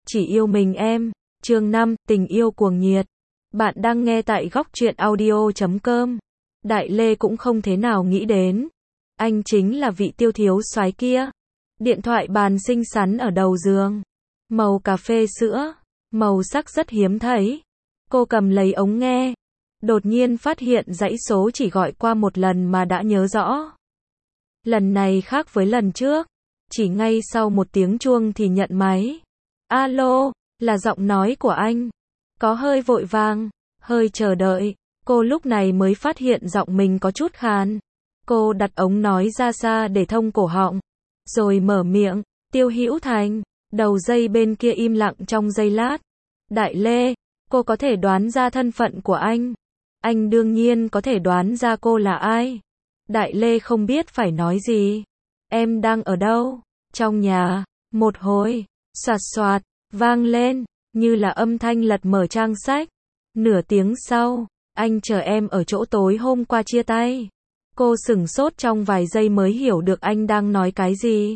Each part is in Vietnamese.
Chỉ yêu mình em. Chương 5, tình yêu cuồng nhiệt. Bạn đang nghe tại góc truyện audio.com. Đại Lê cũng không thế nào nghĩ đến. Anh chính là vị Tiêu thiếu soái kia. Điện thoại bàn xinh xắn ở đầu giường. Màu cà phê sữa. Màu sắc rất hiếm thấy. Cô cầm lấy ống nghe. Đột nhiên phát hiện dãy số chỉ gọi qua một lần mà đã nhớ rõ. Lần này khác với lần trước. Chỉ ngay sau một tiếng chuông thì nhận máy. Alo, là giọng nói của anh. Có hơi vội vàng, hơi chờ đợi. Cô lúc này mới phát hiện giọng mình có chút khàn. Cô đặt ống nói ra xa để thông cổ họng. Rồi mở miệng, Tiêu Hữu Thành. Đầu dây bên kia im lặng trong giây lát. Đại Lê, cô có thể đoán ra thân phận của anh. Anh đương nhiên có thể đoán ra cô là ai. Đại Lê không biết phải nói gì. Em đang ở đâu? Trong nhà. Một hồi, soạt soạt, vang lên, như là âm thanh lật mở trang sách. Nửa tiếng sau, anh chờ em ở chỗ tối hôm qua chia tay. Cô sửng sốt trong vài giây mới hiểu được anh đang nói cái gì.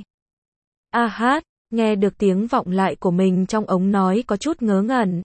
A hát, nghe được tiếng vọng lại của mình trong ống nói có chút ngớ ngẩn.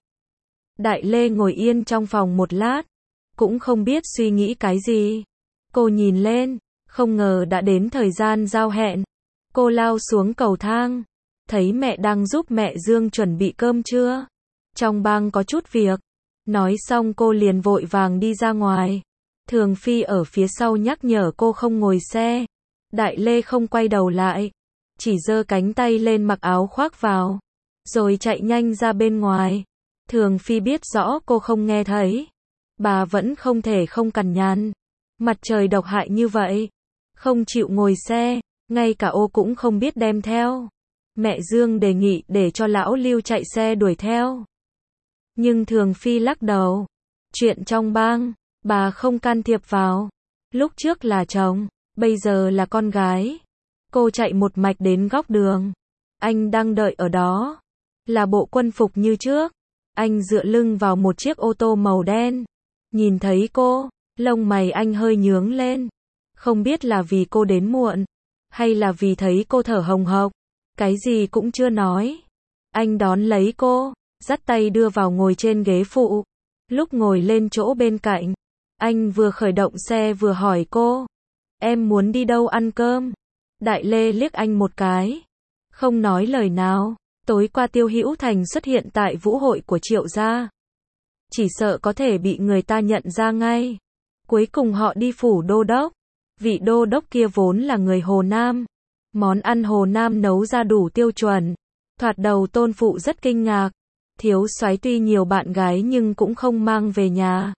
Đại Lê ngồi yên trong phòng một lát, cũng không biết suy nghĩ cái gì. Cô nhìn lên, không ngờ đã đến thời gian giao hẹn. Cô lao xuống cầu thang, thấy mẹ đang giúp mẹ Dương chuẩn bị cơm trưa. Trong bang có chút việc. Nói xong cô liền vội vàng đi ra ngoài. Thường Phi ở phía sau nhắc nhở cô không ngồi xe. Đại Lê không quay đầu lại, chỉ giơ cánh tay lên mặc áo khoác vào, rồi chạy nhanh ra bên ngoài. Thường Phi biết rõ cô không nghe thấy. Bà vẫn không thể không cằn nhằn. Mặt trời độc hại như vậy, không chịu ngồi xe, ngay cả ô cũng không biết đem theo. Mẹ Dương đề nghị để cho lão Lưu chạy xe đuổi theo. Nhưng Thường Phi lắc đầu. Chuyện trong bang, bà không can thiệp vào. Lúc trước là chồng, bây giờ là con gái. Cô chạy một mạch đến góc đường. Anh đang đợi ở đó. Là bộ quân phục như trước. Anh dựa lưng vào một chiếc ô tô màu đen. Nhìn thấy cô, lông mày anh hơi nhướng lên. Không biết là vì cô đến muộn, hay là vì thấy cô thở hồng hộc. Cái gì cũng chưa nói. Anh đón lấy cô, dắt tay đưa vào ngồi trên ghế phụ. Lúc ngồi lên chỗ bên cạnh, anh vừa khởi động xe vừa hỏi cô. Em muốn đi đâu ăn cơm? Đại Lê liếc anh một cái. Không nói lời nào. Tối qua Tiêu Hữu Thành xuất hiện tại vũ hội của Triệu gia. Chỉ sợ có thể bị người ta nhận ra ngay. Cuối cùng họ đi phủ đô đốc. Vị đô đốc kia vốn là người Hồ Nam. Món ăn Hồ Nam nấu ra đủ tiêu chuẩn. Thoạt đầu Tôn phụ rất kinh ngạc. Thiếu soái tuy nhiều bạn gái nhưng cũng không mang về nhà.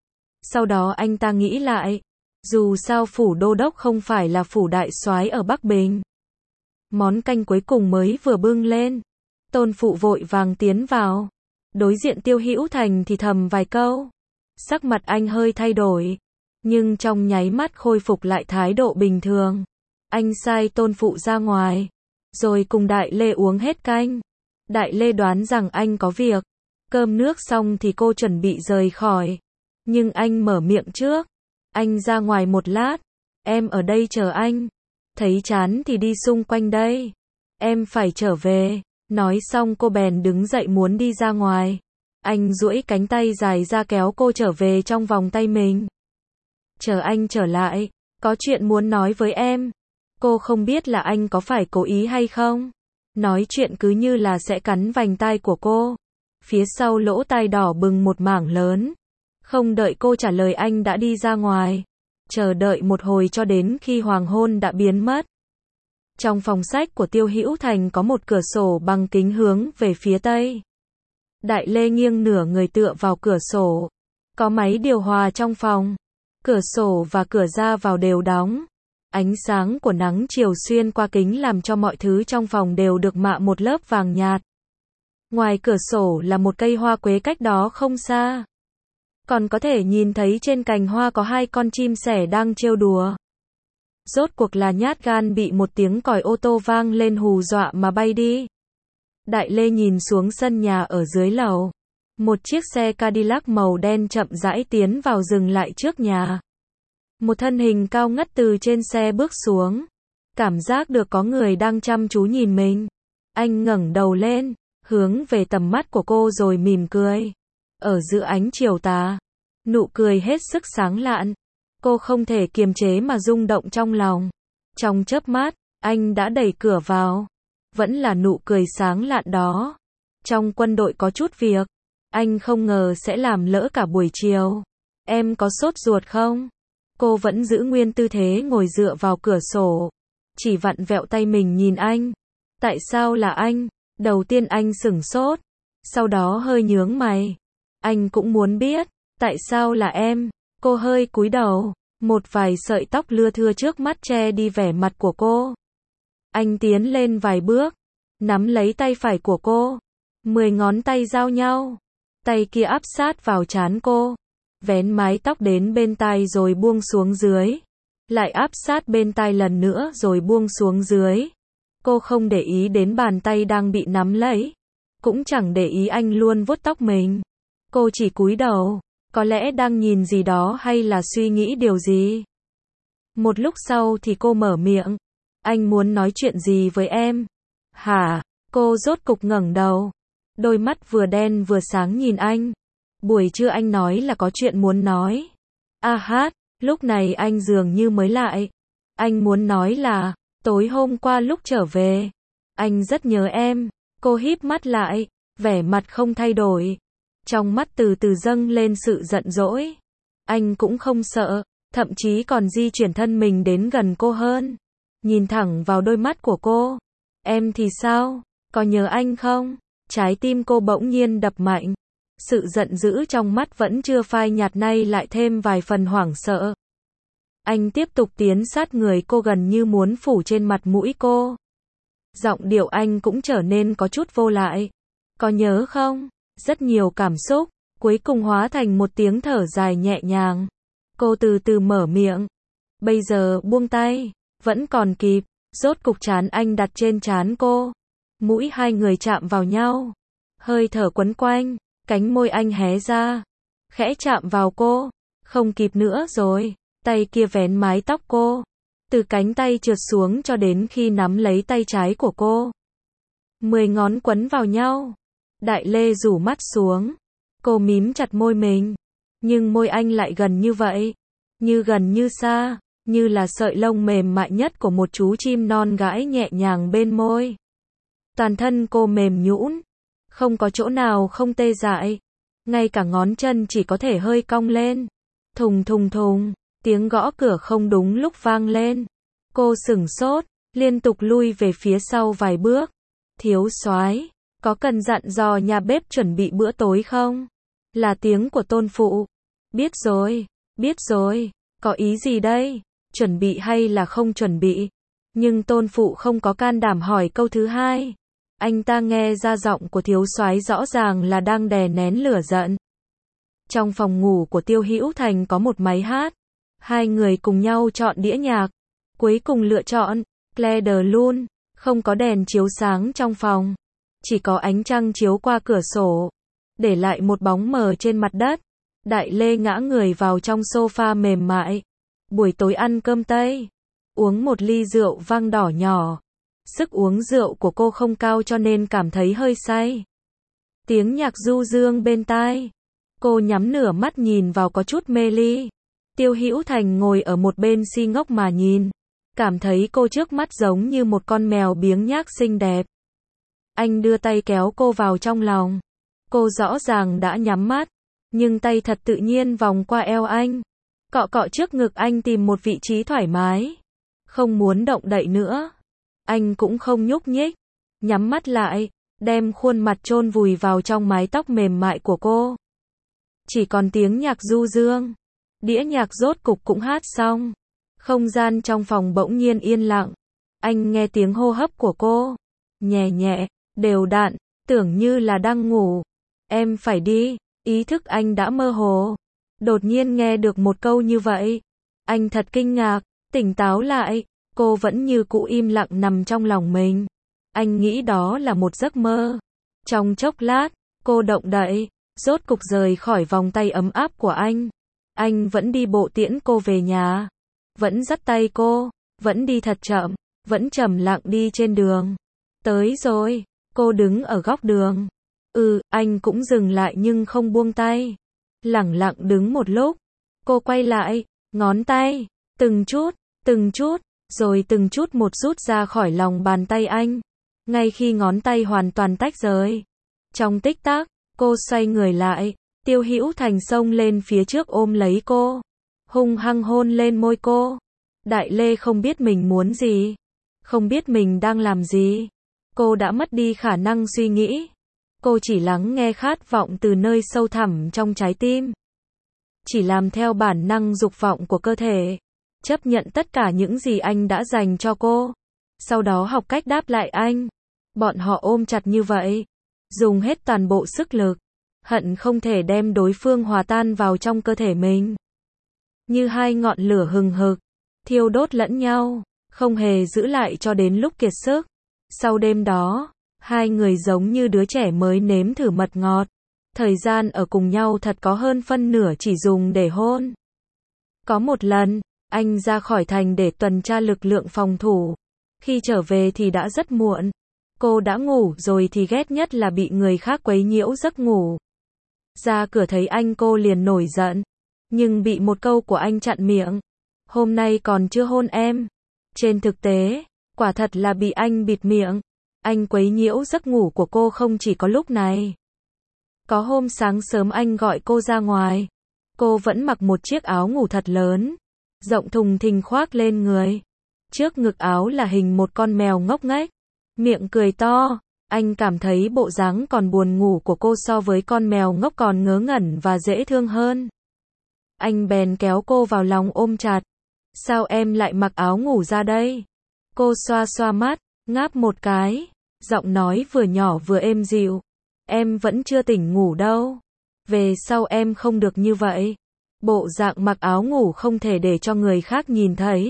Sau đó anh ta nghĩ lại. Dù sao phủ đô đốc không phải là phủ đại soái ở Bắc Bình. Món canh cuối cùng mới vừa bưng lên. Tôn phụ vội vàng tiến vào. Đối diện Tiêu Hữu Thành thì thầm vài câu. Sắc mặt anh hơi thay đổi. Nhưng trong nháy mắt khôi phục lại thái độ bình thường. Anh sai Tôn phụ ra ngoài. Rồi cùng Đại Lê uống hết canh. Đại Lê đoán rằng anh có việc. Cơm nước xong thì cô chuẩn bị rời khỏi. Nhưng anh mở miệng trước. Anh ra ngoài một lát. Em ở đây chờ anh. Thấy chán thì đi xung quanh đây. Em phải trở về. Nói xong cô bèn đứng dậy muốn đi ra ngoài. Anh duỗi cánh tay dài ra kéo cô trở về trong vòng tay mình. Chờ anh trở lại. Có chuyện muốn nói với em. Cô không biết là anh có phải cố ý hay không. Nói chuyện cứ như là sẽ cắn vành tai của cô. Phía sau lỗ tai đỏ bừng một mảng lớn. Không đợi cô trả lời anh đã đi ra ngoài. Chờ đợi một hồi cho đến khi hoàng hôn đã biến mất. Trong phòng sách của Tiêu Hữu Thành có một cửa sổ bằng kính hướng về phía tây. Đại Lê nghiêng nửa người tựa vào cửa sổ. Có máy điều hòa trong phòng. Cửa sổ và cửa ra vào đều đóng. Ánh sáng của nắng chiều xuyên qua kính làm cho mọi thứ trong phòng đều được mạ một lớp vàng nhạt. Ngoài cửa sổ là một cây hoa quế cách đó không xa. Còn có thể nhìn thấy trên cành hoa có hai con chim sẻ đang trêu đùa. Rốt cuộc là nhát gan bị một tiếng còi ô tô vang lên hù dọa mà bay đi. Đại Lê nhìn xuống sân nhà ở dưới lầu. Một chiếc xe Cadillac màu đen chậm rãi tiến vào dừng lại trước nhà. Một thân hình cao ngất từ trên xe bước xuống. Cảm giác được có người đang chăm chú nhìn mình. Anh ngẩng đầu lên, hướng về tầm mắt của cô rồi mỉm cười. Ở giữa ánh chiều tà, nụ cười hết sức sáng lạn. Cô không thể kiềm chế mà rung động trong lòng. Trong chớp mắt, anh đã đẩy cửa vào. Vẫn là nụ cười sáng lạn đó. Trong quân đội có chút việc, anh không ngờ sẽ làm lỡ cả buổi chiều. Em có sốt ruột không? Cô vẫn giữ nguyên tư thế ngồi dựa vào cửa sổ. Chỉ vặn vẹo tay mình nhìn anh. Tại sao là anh? Đầu tiên anh sửng sốt. Sau đó hơi nhướng mày. Anh cũng muốn biết. Tại sao là em? Cô hơi cúi đầu. Một vài sợi tóc lưa thưa trước mắt che đi vẻ mặt của cô. Anh tiến lên vài bước. Nắm lấy tay phải của cô. 10 ngón tay giao nhau. Tay kia áp sát vào trán cô. Vén mái tóc đến bên tai rồi buông xuống dưới. Lại áp sát bên tai lần nữa rồi buông xuống dưới. Cô không để ý đến bàn tay đang bị nắm lấy. Cũng chẳng để ý anh luôn vuốt tóc mình. Cô chỉ cúi đầu. Có lẽ đang nhìn gì đó hay là suy nghĩ điều gì. Một lúc sau thì cô mở miệng. Anh muốn nói chuyện gì với em? Hả? Cô rốt cục ngẩng đầu. Đôi mắt vừa đen vừa sáng nhìn anh. Buổi trưa anh nói là có chuyện muốn nói. Lúc này anh dường như mới lại. Anh muốn nói là, tối hôm qua lúc trở về, anh rất nhớ em. Cô híp mắt lại, vẻ mặt không thay đổi. Trong mắt từ từ dâng lên sự giận dỗi. Anh cũng không sợ, thậm chí còn di chuyển thân mình đến gần cô hơn. Nhìn thẳng vào đôi mắt của cô. Em thì sao? Có nhớ anh không? Trái tim cô bỗng nhiên đập mạnh. Sự giận dữ trong mắt vẫn chưa phai nhạt nay lại thêm vài phần hoảng sợ. Anh tiếp tục tiến sát người cô gần như muốn phủ trên mặt mũi cô. Giọng điệu anh cũng trở nên có chút vô lại. Có nhớ không? Rất nhiều cảm xúc, cuối cùng hóa thành một tiếng thở dài nhẹ nhàng. Cô từ từ mở miệng. Bây giờ buông tay, vẫn còn kịp. Rốt cục trán anh đặt trên trán cô. Mũi hai người chạm vào nhau. Hơi thở quấn quanh, cánh môi anh hé ra. Khẽ chạm vào cô. Không kịp nữa rồi. Tay kia vén mái tóc cô. Từ cánh tay trượt xuống cho đến khi nắm lấy tay trái của cô. 10 ngón quấn vào nhau. Đại Lê rủ mắt xuống. Cô mím chặt môi mình. Nhưng môi anh lại gần như vậy. Như gần như xa. Như là sợi lông mềm mại nhất của một chú chim non gãi nhẹ nhàng bên môi. Toàn thân cô mềm nhũn. Không có chỗ nào không tê dại. Ngay cả ngón chân chỉ có thể hơi cong lên. Thùng thùng thùng. Tiếng gõ cửa không đúng lúc vang lên. Cô sửng sốt. Liên tục lui về phía sau vài bước. Thiếu soái, có cần dặn dò nhà bếp chuẩn bị bữa tối không? Là tiếng của Tôn phụ. Biết rồi, có ý gì đây? Chuẩn bị hay là không chuẩn bị? Nhưng Tôn phụ không có can đảm hỏi câu thứ hai. Anh ta nghe ra giọng của thiếu soái rõ ràng là đang đè nén lửa giận. Trong phòng ngủ của Tiêu Hữu Thành có một máy hát. Hai người cùng nhau chọn đĩa nhạc. Cuối cùng lựa chọn Claire de Lune. Không có đèn chiếu sáng trong phòng. Chỉ có ánh trăng chiếu qua cửa sổ. Để lại một bóng mờ trên mặt đất. Đại Lê ngã người vào trong sofa mềm mại. Buổi tối ăn cơm Tây. Uống một ly rượu vang đỏ nhỏ. Sức uống rượu của cô không cao cho nên cảm thấy hơi say. Tiếng nhạc du dương bên tai. Cô nhắm nửa mắt nhìn vào có chút mê ly. Tiêu Hữu Thành ngồi ở một bên si ngốc mà nhìn. Cảm thấy cô trước mắt giống như một con mèo biếng nhác xinh đẹp. Anh đưa tay kéo cô vào trong lòng. Cô rõ ràng đã nhắm mắt. Nhưng tay thật tự nhiên vòng qua eo anh. Cọ cọ trước ngực anh tìm một vị trí thoải mái. Không muốn động đậy nữa. Anh cũng không nhúc nhích. Nhắm mắt lại. Đem khuôn mặt chôn vùi vào trong mái tóc mềm mại của cô. Chỉ còn tiếng nhạc du dương. Đĩa nhạc rốt cục cũng hát xong. Không gian trong phòng bỗng nhiên yên lặng. Anh nghe tiếng hô hấp của cô. Nhẹ nhẹ, đều đặn, tưởng như là đang ngủ. Em phải đi. Ý thức anh đã mơ hồ. Đột nhiên nghe được một câu như vậy. Anh thật kinh ngạc, tỉnh táo lại. Cô vẫn như cũ im lặng nằm trong lòng mình. Anh nghĩ đó là một giấc mơ. Trong chốc lát, cô động đậy, rốt cục rời khỏi vòng tay ấm áp của anh. Anh vẫn đi bộ tiễn cô về nhà. Vẫn dắt tay cô, vẫn đi thật chậm, vẫn trầm lặng đi trên đường. Tới rồi, Cô đứng ở góc đường. Anh cũng dừng lại nhưng không buông tay. Lẳng lặng đứng một lúc. Cô quay lại, ngón tay, từng chút, rồi từng chút một rút ra khỏi lòng bàn tay anh. Ngay khi ngón tay hoàn toàn tách rời. Trong tích tắc, cô xoay người lại, Tiêu Hữu Thành xông lên phía trước ôm lấy cô, hung hăng hôn lên môi cô. Đại Lê không biết mình muốn gì, không biết mình đang làm gì. Cô đã mất đi khả năng suy nghĩ. Cô chỉ lắng nghe khát vọng từ nơi sâu thẳm trong trái tim. Chỉ làm theo bản năng dục vọng của cơ thể. Chấp nhận tất cả những gì anh đã dành cho cô. Sau đó học cách đáp lại anh. Bọn họ ôm chặt như vậy. Dùng hết toàn bộ sức lực. Hận không thể đem đối phương hòa tan vào trong cơ thể mình. Như hai ngọn lửa hừng hực. Thiêu đốt lẫn nhau. Không hề giữ lại cho đến lúc kiệt sức. Sau đêm đó, hai người giống như đứa trẻ mới nếm thử mật ngọt. Thời gian ở cùng nhau thật có hơn phân nửa chỉ dùng để hôn. Có một lần, anh ra khỏi thành để tuần tra lực lượng phòng thủ. Khi trở về thì đã rất muộn. Cô đã ngủ rồi thì ghét nhất là bị người khác quấy nhiễu giấc ngủ. Ra cửa thấy anh cô liền nổi giận. Nhưng bị một câu của anh chặn miệng. Hôm nay còn chưa hôn em. Trên thực tế, quả thật là bị anh bịt miệng. Anh quấy nhiễu giấc ngủ của cô không chỉ có lúc này. Có hôm sáng sớm anh gọi cô ra ngoài. Cô vẫn mặc một chiếc áo ngủ thật lớn, rộng thùng thình khoác lên người. Trước ngực áo là hình một con mèo ngốc nghếch, miệng cười to. Anh cảm thấy bộ dáng còn buồn ngủ của cô so với con mèo ngốc còn ngớ ngẩn và dễ thương hơn. Anh bèn kéo cô vào lòng ôm chặt. Sao em lại mặc áo ngủ ra đây? Cô xoa xoa mắt, ngáp một cái, giọng nói vừa nhỏ vừa êm dịu. Em vẫn chưa tỉnh ngủ đâu. Về sau em không được như vậy. Bộ dạng mặc áo ngủ không thể để cho người khác nhìn thấy.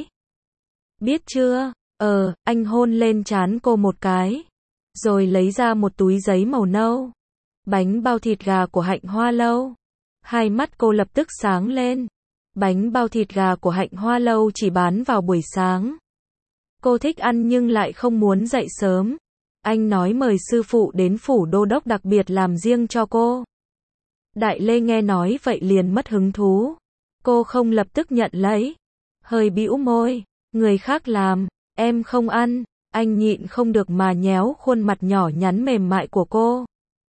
Biết chưa? Anh hôn lên trán cô một cái. Rồi lấy ra một túi giấy màu nâu. Bánh bao thịt gà của Hạnh Hoa Lâu. Hai mắt cô lập tức sáng lên. Bánh bao thịt gà của Hạnh Hoa Lâu chỉ bán vào buổi sáng. Cô thích ăn nhưng lại không muốn dậy sớm. Anh nói mời sư phụ đến phủ đô đốc đặc biệt làm riêng cho cô. Đại Lê nghe nói vậy liền mất hứng thú. Cô không lập tức nhận lấy. Hơi bĩu môi. Người khác làm, em không ăn. Anh nhịn không được mà nhéo khuôn mặt nhỏ nhắn mềm mại của cô.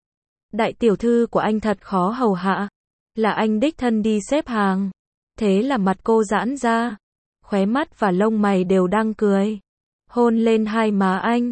Đại tiểu thư của anh thật khó hầu hạ. Là anh đích thân đi xếp hàng. Thế là mặt cô giãn ra. Khóe mắt và lông mày đều đang cười. Hôn lên hai má anh.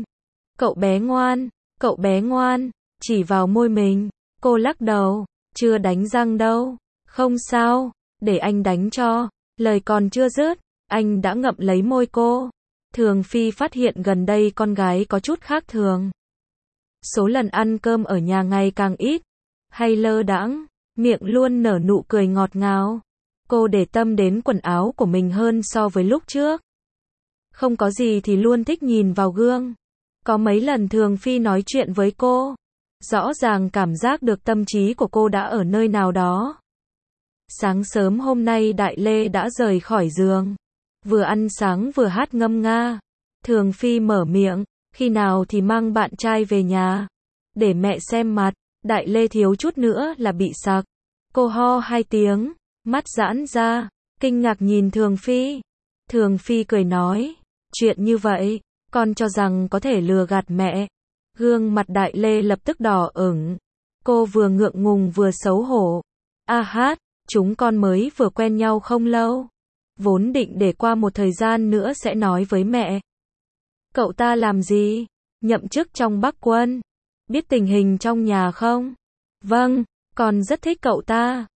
Cậu bé ngoan, chỉ vào môi mình. Cô lắc đầu, chưa đánh răng đâu. Không sao, để anh đánh cho. Lời còn chưa dứt, anh đã ngậm lấy môi cô. Thường Phi phát hiện gần đây con gái có chút khác thường. Số lần ăn cơm ở nhà ngày càng ít. Hay lơ đãng, miệng luôn nở nụ cười ngọt ngào. Cô để tâm đến quần áo của mình hơn so với lúc trước. Không có gì thì luôn thích nhìn vào gương. Có mấy lần Thường Phi nói chuyện với cô. Rõ ràng cảm giác được tâm trí của cô đã ở nơi nào đó. Sáng sớm hôm nay Đại Lê đã rời khỏi giường. Vừa ăn sáng vừa hát ngâm nga. Thường Phi mở miệng, khi nào thì mang bạn trai về nhà. Để mẹ xem mặt. Đại Lê thiếu chút nữa là bị sặc. Cô ho 2 tiếng, mắt giãn ra, kinh ngạc nhìn Thường Phi. Thường Phi cười nói, chuyện như vậy, con cho rằng có thể lừa gạt mẹ. Gương mặt Đại Lê lập tức đỏ ửng. Cô vừa ngượng ngùng vừa xấu hổ. Chúng con mới vừa quen nhau không lâu. Vốn định để qua một thời gian nữa sẽ nói với mẹ. Cậu ta làm gì? Nhậm chức trong Bắc quân. Biết tình hình trong nhà không? Vâng, con rất thích cậu ta.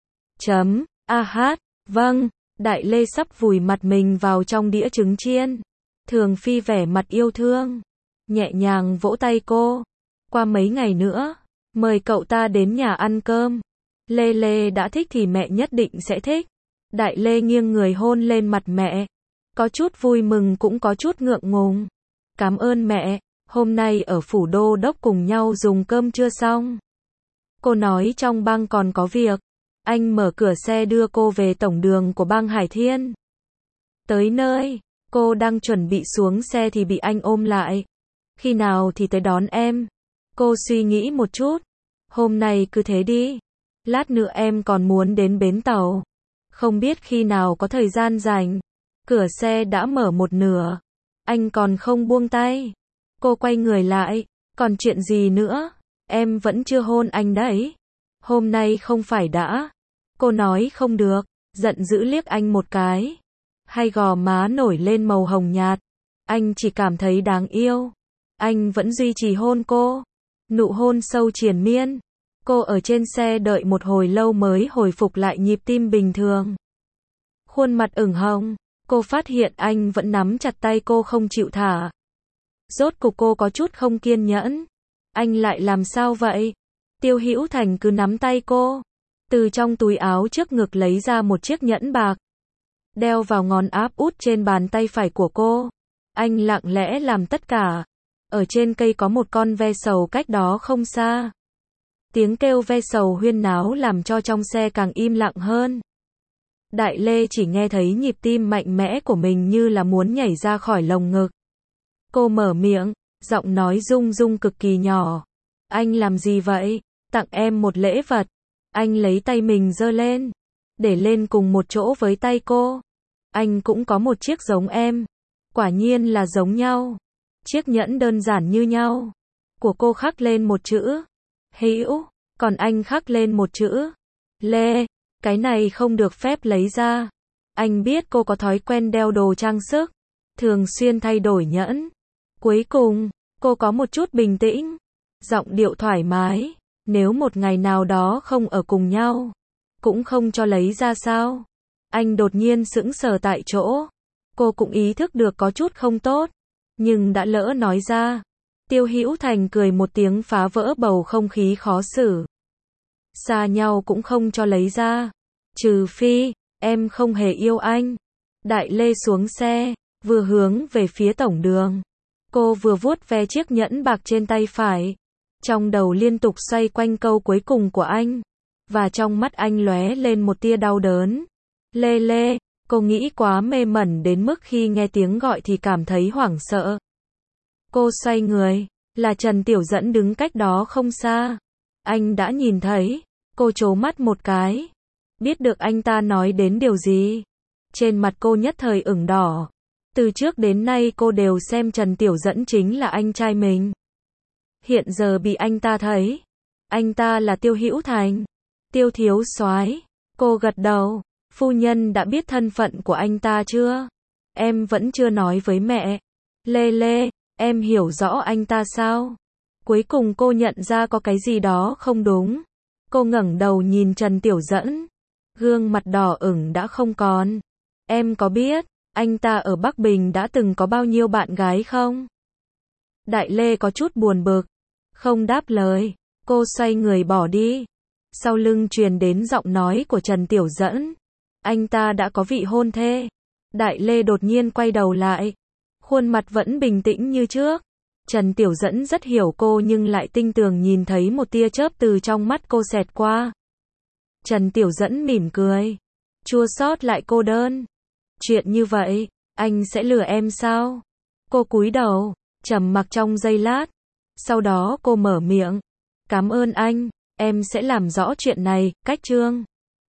Vâng, Đại Lê sắp vùi mặt mình vào trong đĩa trứng chiên. Thường Phi vẻ mặt yêu thương, nhẹ nhàng vỗ tay cô. Qua mấy ngày nữa, mời cậu ta đến nhà ăn cơm. Lê Lê đã thích thì mẹ nhất định sẽ thích. Đại Lê nghiêng người hôn lên mặt mẹ. Có chút vui mừng cũng có chút ngượng ngùng. Cảm ơn mẹ, hôm nay ở phủ đô đốc cùng nhau dùng cơm chưa xong. Cô nói trong bang còn có việc. Anh mở cửa xe đưa cô về tổng đường của bang Hải Thiên. Tới nơi, cô đang chuẩn bị xuống xe thì bị anh ôm lại. Khi nào thì tới đón em? Cô suy nghĩ một chút. Hôm nay cứ thế đi. Lát nữa em còn muốn đến bến tàu. Không biết khi nào có thời gian rảnh. Cửa xe đã mở một nửa. Anh còn không buông tay. Cô quay người lại. Còn chuyện gì nữa? Em vẫn chưa hôn anh đấy. Hôm nay không phải đã. Cô nói không được. Giận dữ liếc anh một cái. Hai gò má nổi lên màu hồng nhạt. Anh chỉ cảm thấy đáng yêu. Anh vẫn duy trì hôn cô. Nụ hôn sâu triền miên. Cô ở trên xe đợi một hồi lâu mới hồi phục lại nhịp tim bình thường. Khuôn mặt ửng hồng. Cô phát hiện anh vẫn nắm chặt tay cô không chịu thả. Rốt cục cô có chút không kiên nhẫn. Anh lại làm sao vậy? Tiêu Hữu Thành cứ nắm tay cô. Từ trong túi áo trước ngực lấy ra một chiếc nhẫn bạc. Đeo vào ngón áp út trên bàn tay phải của cô. Anh lặng lẽ làm tất cả. Ở trên cây có một con ve sầu cách đó không xa. Tiếng kêu ve sầu huyên náo làm cho trong xe càng im lặng hơn. Đại Lê chỉ nghe thấy nhịp tim mạnh mẽ của mình như là muốn nhảy ra khỏi lồng ngực. Cô mở miệng, giọng nói rung rung cực kỳ nhỏ. Anh làm gì vậy? Tặng em một lễ vật. Anh lấy tay mình giơ lên, để lên cùng một chỗ với tay cô. Anh cũng có một chiếc giống em. Quả nhiên là giống nhau. Chiếc nhẫn đơn giản như nhau. Của cô khắc lên một chữ Hữu, còn anh khắc lên một chữ Lê. Cái này không được phép lấy ra. Anh biết cô có thói quen đeo đồ trang sức, thường xuyên thay đổi nhẫn. Cuối cùng, cô có một chút bình tĩnh, giọng điệu thoải mái. Nếu một ngày nào đó không ở cùng nhau, cũng không cho lấy ra sao? Anh đột nhiên sững sờ tại chỗ. Cô cũng ý thức được có chút không tốt, nhưng đã lỡ nói ra. Tiêu Hữu Thành cười một tiếng phá vỡ bầu không khí khó xử. Xa nhau cũng không cho lấy ra. Trừ phi, em không hề yêu anh. Đại Lê xuống xe, vừa hướng về phía tổng đường. Cô vừa vuốt ve chiếc nhẫn bạc trên tay phải. Trong đầu liên tục xoay quanh câu cuối cùng của anh. Và trong mắt anh lóe lên một tia đau đớn. Lê Lê, cô nghĩ quá mê mẩn đến mức khi nghe tiếng gọi thì cảm thấy hoảng sợ. Cô xoay người, là Trần Tiểu Dẫn đứng cách đó không xa. Anh đã nhìn thấy, cô trố mắt một cái. Biết được anh ta nói đến điều gì. Trên mặt cô nhất thời ửng đỏ. Từ trước đến nay cô đều xem Trần Tiểu Dẫn chính là anh trai mình. Hiện giờ bị anh ta thấy. Anh ta là Tiêu Hữu Thành. Tiêu thiếu soái. Cô gật đầu. Phu nhân đã biết thân phận của anh ta chưa? Em vẫn chưa nói với mẹ. Lê Lê, em hiểu rõ anh ta sao? Cuối cùng cô nhận ra có cái gì đó không đúng. Cô ngẩng đầu nhìn Trần Tiểu Dẫn. Gương mặt đỏ ửng đã không còn. Em có biết, anh ta ở Bắc Bình đã từng có bao nhiêu bạn gái không? Đại Lê có chút buồn bực. Không đáp lời. Cô xoay người bỏ đi. Sau lưng truyền đến giọng nói của Trần Tiểu Dẫn. Anh ta đã có vị hôn thê. Đại Lê đột nhiên quay đầu lại. Khuôn mặt vẫn bình tĩnh như trước. Trần Tiểu Dẫn rất hiểu cô nhưng lại tinh tường nhìn thấy một tia chớp từ trong mắt cô xẹt qua. Trần Tiểu Dẫn mỉm cười. Chua xót lại cô đơn. Chuyện như vậy, anh sẽ lừa em sao? Cô cúi đầu, trầm mặc trong giây lát. Sau đó cô mở miệng. Cảm ơn anh, em sẽ làm rõ chuyện này, cách Trương.